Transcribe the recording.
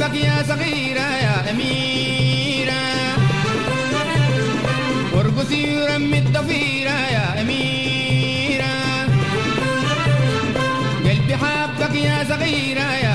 حبك يا صغيرة يا أميرة وارقصي ورمي الضفيرة يا أميرة قلبي حبك يا صغيرة يا